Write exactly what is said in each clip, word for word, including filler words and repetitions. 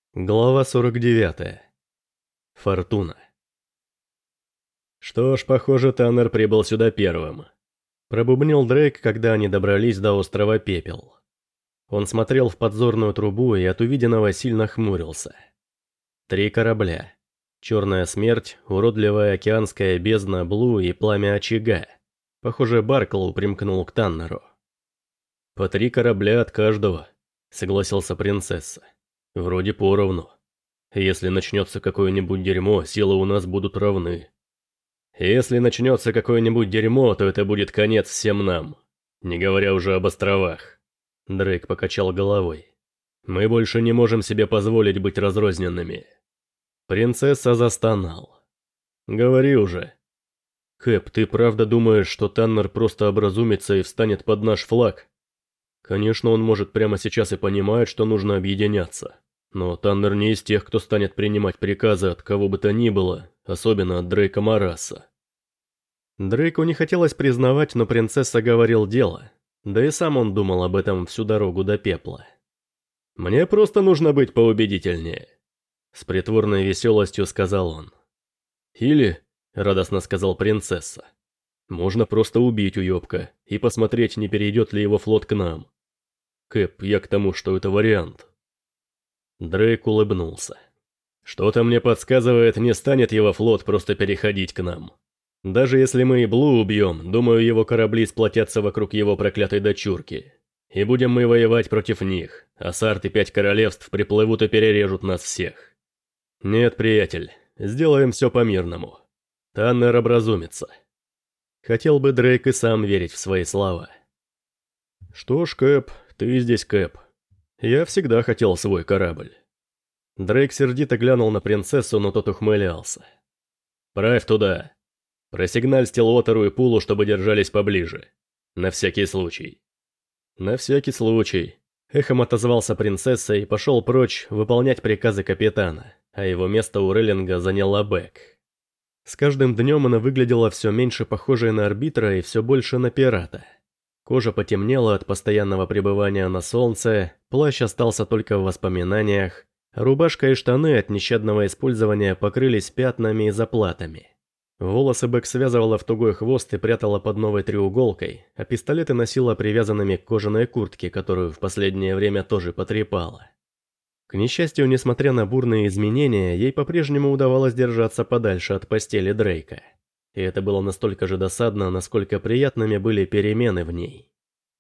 Глава сорок девятая. Фортуна. Что ж, похоже, Таннер прибыл сюда первым. Пробубнил Дрейк, когда они добрались до острова Пепел. Он смотрел в подзорную трубу и от увиденного сильно хмурился. Три корабля. Черная смерть, уродливая океанская бездна Блу и пламя очага. Похоже, Барклоу примкнул к Таннеру. «По три корабля от каждого», — согласился принцесса. «Вроде поровну. Если начнется какое-нибудь дерьмо, силы у нас будут равны. Если начнется какое-нибудь дерьмо, то это будет конец всем нам. Не говоря уже об островах». Дрейк покачал головой. «Мы больше не можем себе позволить быть разрозненными». Принцесса застонал. «Говори уже». «Кэп, ты правда думаешь, что Таннер просто образумится и встанет под наш флаг?» «Конечно, он может прямо сейчас и понимает, что нужно объединяться. Но Таннер не из тех, кто станет принимать приказы от кого бы то ни было, особенно от Дрейка Мараса». Дрейку не хотелось признавать, но принцесса говорил дело. Да и сам он думал об этом всю дорогу до Пепла. «Мне просто нужно быть поубедительнее», — с притворной веселостью сказал он. «Или», — радостно сказал принцесса, — «можно просто убить уёбка и посмотреть, не перейдет ли его флот к нам. Кэп, я к тому, что это вариант». Дрейк улыбнулся. «Что-то мне подсказывает, не станет его флот просто переходить к нам. Даже если мы и Блу убьем, думаю, его корабли сплотятся вокруг его проклятой дочурки. И будем мы воевать против них, а Сарт и Пять Королевств приплывут и перережут нас всех. Нет, приятель, сделаем все по-мирному. Таннер образумится». Хотел бы Дрейк и сам верить в свои слова. «Что ж, Кэп, ты здесь Кэп. Я всегда хотел свой корабль». Дрейк сердито глянул на принцессу, но тот ухмылялся. «Правь туда. Просигналь Стиллуотеру и Пулу, чтобы держались поближе. На всякий случай». «На всякий случай», — эхом отозвался принцесса и пошел прочь выполнять приказы капитана, а его место у рейлинга заняла Бек. С каждым днем она выглядела все меньше похожей на арбитра и все больше на пирата. Кожа потемнела от постоянного пребывания на солнце, плащ остался только в воспоминаниях, а рубашка и штаны от нещадного использования покрылись пятнами и заплатами. Волосы Бек связывала в тугой хвост и прятала под новой треуголкой, а пистолеты носила привязанными к кожаной куртке, которую в последнее время тоже потрепала. К несчастью, несмотря на бурные изменения, ей по-прежнему удавалось держаться подальше от постели Дрейка. И это было настолько же досадно, насколько приятными были перемены в ней.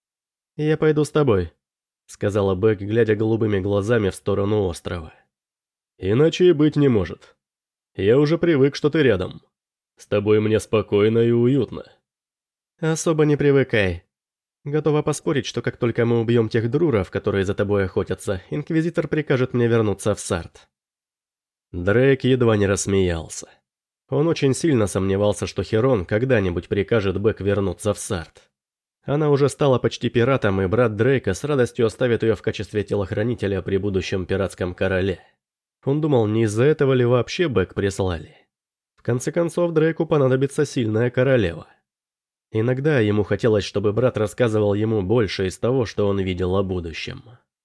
«Я пойду с тобой», — сказала Бек, глядя голубыми глазами в сторону острова. «Иначе и быть не может. Я уже привык, что ты рядом. С тобой мне спокойно и уютно». «Особо не привыкай. Готова поспорить, что как только мы убьем тех друров, которые за тобой охотятся, Инквизитор прикажет мне вернуться в Сарт». Дрейк едва не рассмеялся. Он очень сильно сомневался, что Херон когда-нибудь прикажет Бек вернуться в Сарт. Она уже стала почти пиратом, и брат Дрейка с радостью оставит ее в качестве телохранителя при будущем пиратском короле. Он думал, не из-за этого ли вообще Бек прислали. В конце концов, Дрейку понадобится сильная королева. Иногда ему хотелось, чтобы брат рассказывал ему больше из того, что он видел о будущем.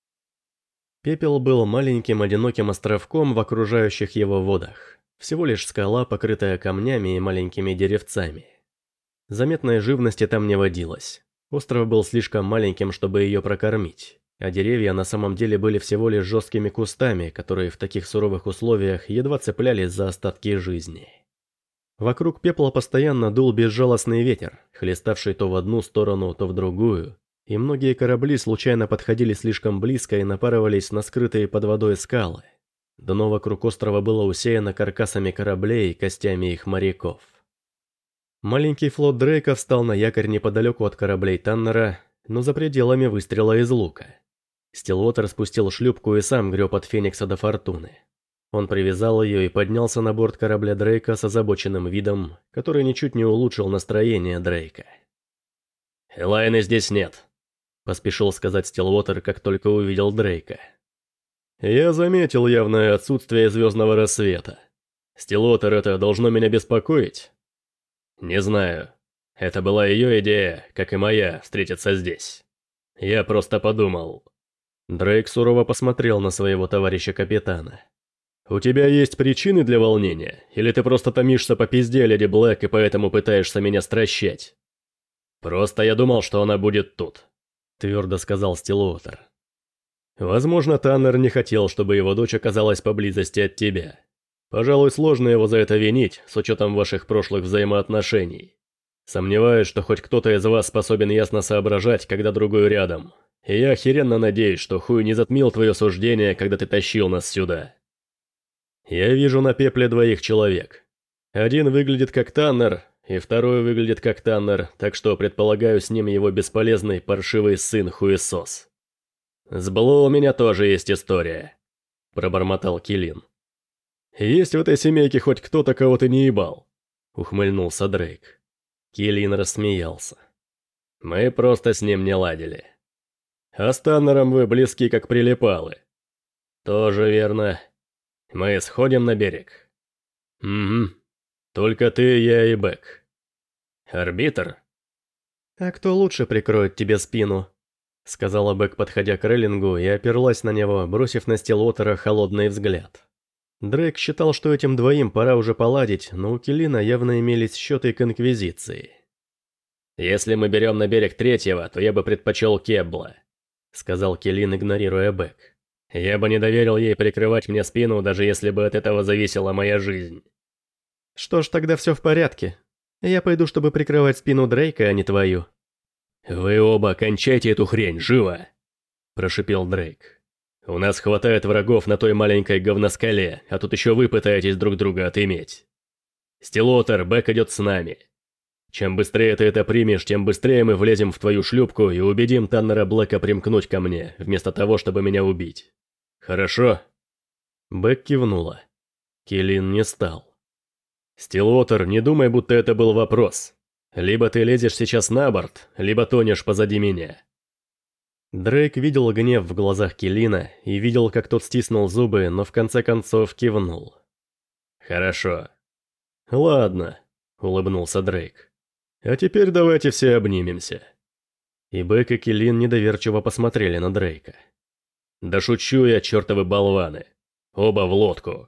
Пепел был маленьким одиноким островком в окружающих его водах. Всего лишь скала, покрытая камнями и маленькими деревцами. Заметной живности там не водилось. Остров был слишком маленьким, чтобы ее прокормить, а деревья на самом деле были всего лишь жесткими кустами, которые в таких суровых условиях едва цеплялись за остатки жизни. Вокруг Пепла постоянно дул безжалостный ветер, хлеставший то в одну сторону, то в другую, и многие корабли случайно подходили слишком близко и напарывались на скрытые под водой скалы. Дно вокруг острова было усеяно каркасами кораблей и костями их моряков. Маленький флот Дрейка встал на якорь неподалеку от кораблей Таннера, но за пределами выстрела из лука. Стиллуотер спустил шлюпку и сам греб от Феникса до Фортуны. Он привязал ее и поднялся на борт корабля Дрейка с озабоченным видом, который ничуть не улучшил настроение Дрейка. «Элайны здесь нет», — поспешил сказать Стиллуотер, как только увидел Дрейка. «Я заметил явное отсутствие звездного рассвета. Стиллуотер, это должно меня беспокоить?» «Не знаю. Это была ее идея, как и моя, встретиться здесь. Я просто подумал...» Дрейк сурово посмотрел на своего товарища-капитана. «У тебя есть причины для волнения? Или ты просто томишься по пизде, леди Блэк, и поэтому пытаешься меня стращать?» «Просто я думал, что она будет тут», — твердо сказал Стиллуотер. «Возможно, Таннер не хотел, чтобы его дочь оказалась поблизости от тебя. Пожалуй, сложно его за это винить, с учетом ваших прошлых взаимоотношений. Сомневаюсь, что хоть кто-то из вас способен ясно соображать, когда другой рядом. И я охеренно надеюсь, что хуй не затмил твое суждение, когда ты тащил нас сюда. Я вижу на пепле двоих человек. Один выглядит как Таннер, и второй выглядит как Таннер, так что предполагаю, с ним его бесполезный паршивый сын-хуесос. «С Блу у меня тоже есть история», — пробормотал Киллин. «Есть в этой семейке хоть кто-то, кого ты не ебал?» — ухмыльнулся Дрейк. Киллин рассмеялся. «Мы просто с ним не ладили. А с Таннером вы близки как прилипалы». «Тоже верно. Мы сходим на берег?» «Угу. Только ты, я и Бэк. Арбитр?» «А кто лучше прикроет тебе спину?» — сказала Бэк, подходя к рейлингу, и оперлась на него, бросив на Стиллуотера холодный взгляд. Дрейк считал, что этим двоим пора уже поладить, но у Киллина явно имелись счеты к Инквизиции. «Если мы берем на берег третьего, то я бы предпочел Кебла», — сказал Киллин, игнорируя Бэк. «Я бы не доверил ей прикрывать мне спину, даже если бы от этого зависела моя жизнь». «Что ж, тогда все в порядке. Я пойду, чтобы прикрывать спину Дрейка, а не твою». «Вы оба кончайте эту хрень, живо!» – прошипел Дрейк. «У нас хватает врагов на той маленькой говноскале, а тут еще вы пытаетесь друг друга отыметь. Стиллуотер, Бэк идет с нами. Чем быстрее ты это примешь, тем быстрее мы влезем в твою шлюпку и убедим Таннера Блэка примкнуть ко мне, вместо того, чтобы меня убить. Хорошо?» Бэк кивнула. Киллин не стал. «Стиллуотер, не думай, будто это был вопрос. Либо ты лезешь сейчас на борт, либо тонешь позади меня». Дрейк видел гнев в глазах Киллина и видел, как тот стиснул зубы, но в конце концов кивнул. «Хорошо». «Ладно», — улыбнулся Дрейк. «А теперь давайте все обнимемся». И Бэк и Киллин недоверчиво посмотрели на Дрейка. «Да шучу я, чертовы болваны. Оба в лодку».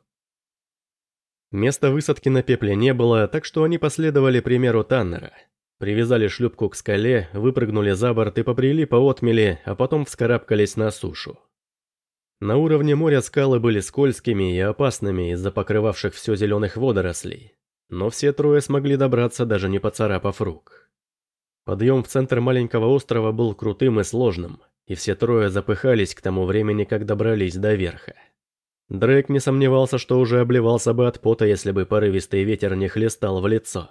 Места высадки на пепле не было, так что они последовали примеру Таннера. Привязали шлюпку к скале, выпрыгнули за борт и побрели по отмели, а потом вскарабкались на сушу. На уровне моря скалы были скользкими и опасными из-за покрывавших все зеленых водорослей, но все трое смогли добраться, даже не поцарапав рук. Подъем в центр маленького острова был крутым и сложным, и все трое запыхались к тому времени, как добрались до верха. Дрейк не сомневался, что уже обливался бы от пота, если бы порывистый ветер не хлестал в лицо.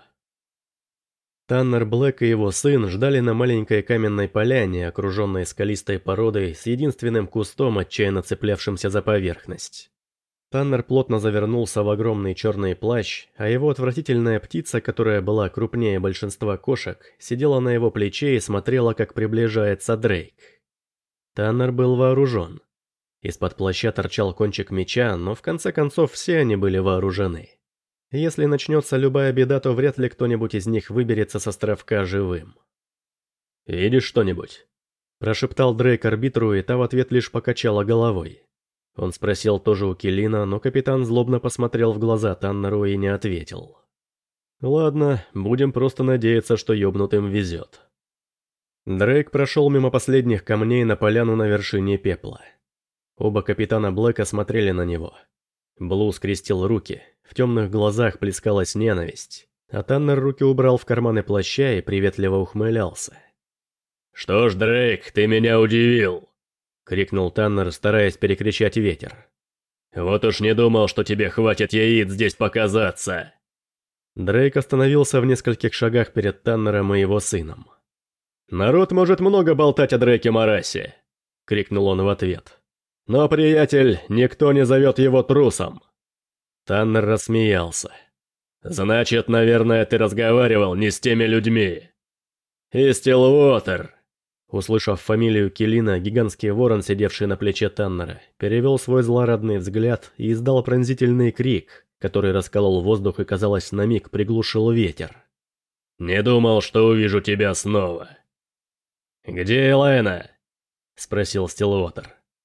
Таннер Блэк и его сын ждали на маленькой каменной поляне, окруженной скалистой породой с единственным кустом, отчаянно цеплявшимся за поверхность. Таннер плотно завернулся в огромный черный плащ, а его отвратительная птица, которая была крупнее большинства кошек, сидела на его плече и смотрела, как приближается Дрейк. Таннер был вооружен. Из-под плаща торчал кончик меча, но в конце концов все они были вооружены. Если начнется любая беда, то вряд ли кто-нибудь из них выберется с островка живым. «Видишь что-нибудь?» – прошептал Дрейк арбитру, и та в ответ лишь покачала головой. Он спросил тоже у Киллина, но капитан злобно посмотрел в глаза Таннеру и не ответил. «Ладно, будем просто надеяться, что ёбнутым везет». Дрейк прошел мимо последних камней на поляну на вершине пепла. Оба капитана Блэка смотрели на него. Блу скрестил руки, в темных глазах плескалась ненависть, а Таннер руки убрал в карманы плаща и приветливо ухмылялся. «Что ж, Дрейк, ты меня удивил!» — крикнул Таннер, стараясь перекричать ветер. «Вот уж не думал, что тебе хватит яиц здесь показаться!» Дрейк остановился в нескольких шагах перед Таннером и его сыном. «Народ может много болтать о Дрейке Морасе!» — крикнул он в ответ. «Но, приятель, никто не зовет его трусом!» Таннер рассмеялся. «Значит, наверное, ты разговаривал не с теми людьми!» «И Стиллуотер!» Услышав фамилию Киллина, гигантский ворон, сидевший на плече Таннера, перевел свой злорадный взгляд и издал пронзительный крик, который расколол воздух и, казалось, на миг приглушил ветер. «Не думал, что увижу тебя снова!» «Где Элайна?» — спросил Стиллуотер.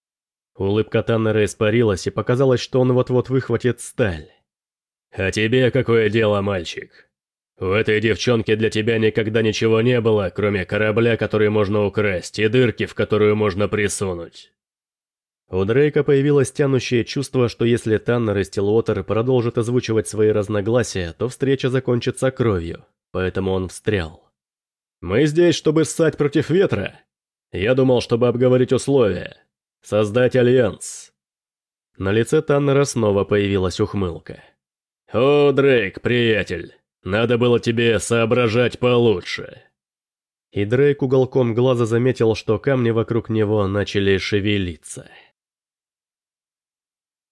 Улыбка Таннера испарилась, и показалось, что он вот-вот выхватит сталь. «А тебе какое дело, мальчик? У этой девчонки для тебя никогда ничего не было, кроме корабля, который можно украсть, и дырки, в которую можно присунуть». У Дрейка появилось тянущее чувство, что если Таннер и Стиллуотер продолжат озвучивать свои разногласия, то встреча закончится кровью, поэтому он встрял. «Мы здесь, чтобы ссать против ветра. Я думал, чтобы обговорить условия. Создать альянс». На лице Таннера снова появилась ухмылка. «О, Дрейк, приятель, надо было тебе соображать получше». И Дрейк уголком глаза заметил, что камни вокруг него начали шевелиться.